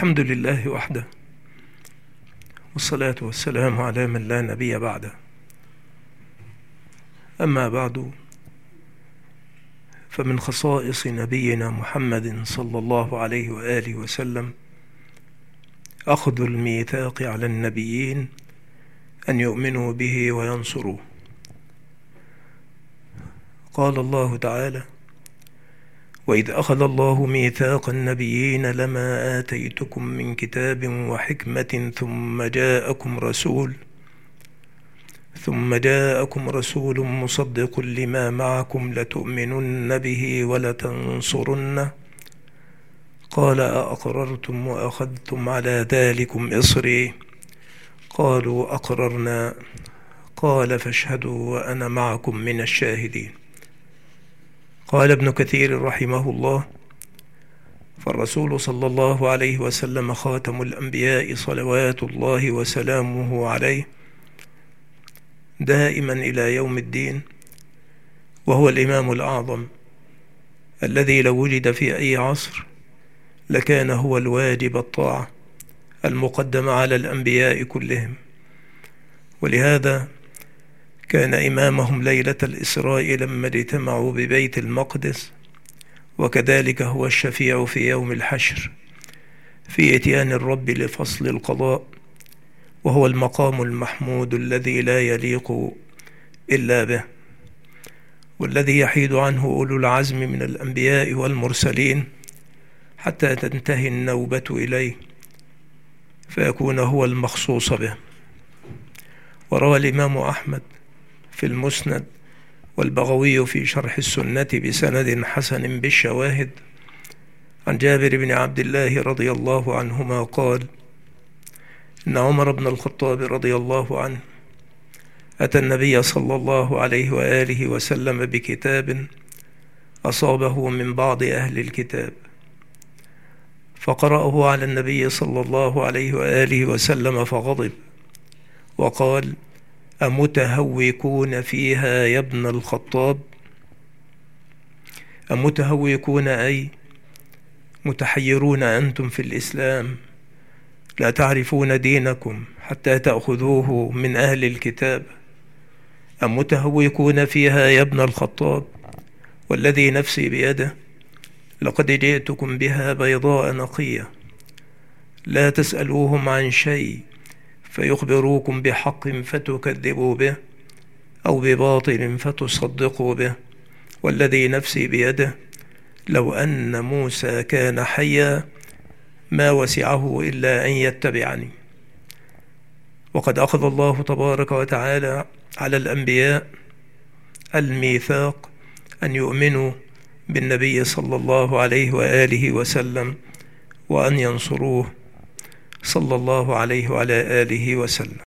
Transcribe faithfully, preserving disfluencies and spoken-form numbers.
الحمد لله وحده، والصلاة والسلام على من لا نبي بعده. أما بعد، فمن خصائص نبينا محمد صلى الله عليه وآله وسلم أخذ الميثاق على النبيين أن يؤمنوا به وينصروه. قال الله تعالى: وإذ أخذ الله ميثاق النبيين لما آتيتكم من كتاب وحكمة ثم جاءكم رسول ثم جاءكم رسول مصدق لما معكم لتؤمنن به ولتنصرنه قال أأقررتم وأخذتم على ذلكم إصري قالوا أقررنا قال فاشهدوا وأنا معكم من الشاهدين. قال ابن كثير رحمه الله: فالرسول صلى الله عليه وسلم خاتم الأنبياء صلوات الله وسلامه عليه دائما إلى يوم الدين، وهو الإمام الأعظم الذي لو وجد في أي عصر لكان هو الواجب الطاعة المقدم على الأنبياء كلهم. ولهذا كان إمامهم ليلة الإسراء لما اجتمعوا ببيت المقدس، وكذلك هو الشفيع في يوم الحشر في إتيان الرب لفصل القضاء، وهو المقام المحمود الذي لا يليق إلا به، والذي يحيد عنه أولو العزم من الأنبياء والمرسلين حتى تنتهي النوبة إليه فيكون هو المخصوص به. وروى الإمام أحمد في المسند والبغوي في شرح السنة بسند حسن بالشواهد عن جابر بن عبد الله رضي الله عنهما قال: إن عمر بن الخطاب رضي الله عنه أتى النبي صلى الله عليه وآله وسلم بكتاب أصابه من بعض أهل الكتاب، فقرأه على النبي صلى الله عليه وآله وسلم فغضب وقال: أمتهوكون فيها يا ابن الخطاب؟ أمتهوكون أي متحيرون أنتم في الإسلام، لا تعرفون دينكم حتى تأخذوه من أهل الكتاب؟ أمتهوكون فيها يا ابن الخطاب؟ والذي نفسي بيده لقد جئتكم بها بيضاء نقية، لا تسألوهم عن شيء فيخبروكم بحق فتكذبوا به أو بباطل فتصدقوا به، والذي نفسي بيده لو أن موسى كان حيا ما وسعه إلا أن يتبعني. وقد أخذ الله تبارك وتعالى على الأنبياء الميثاق أن يؤمنوا بالنبي صلى الله عليه وآله وسلم وأن ينصروه صلى الله عليه وعلى آله وسلم.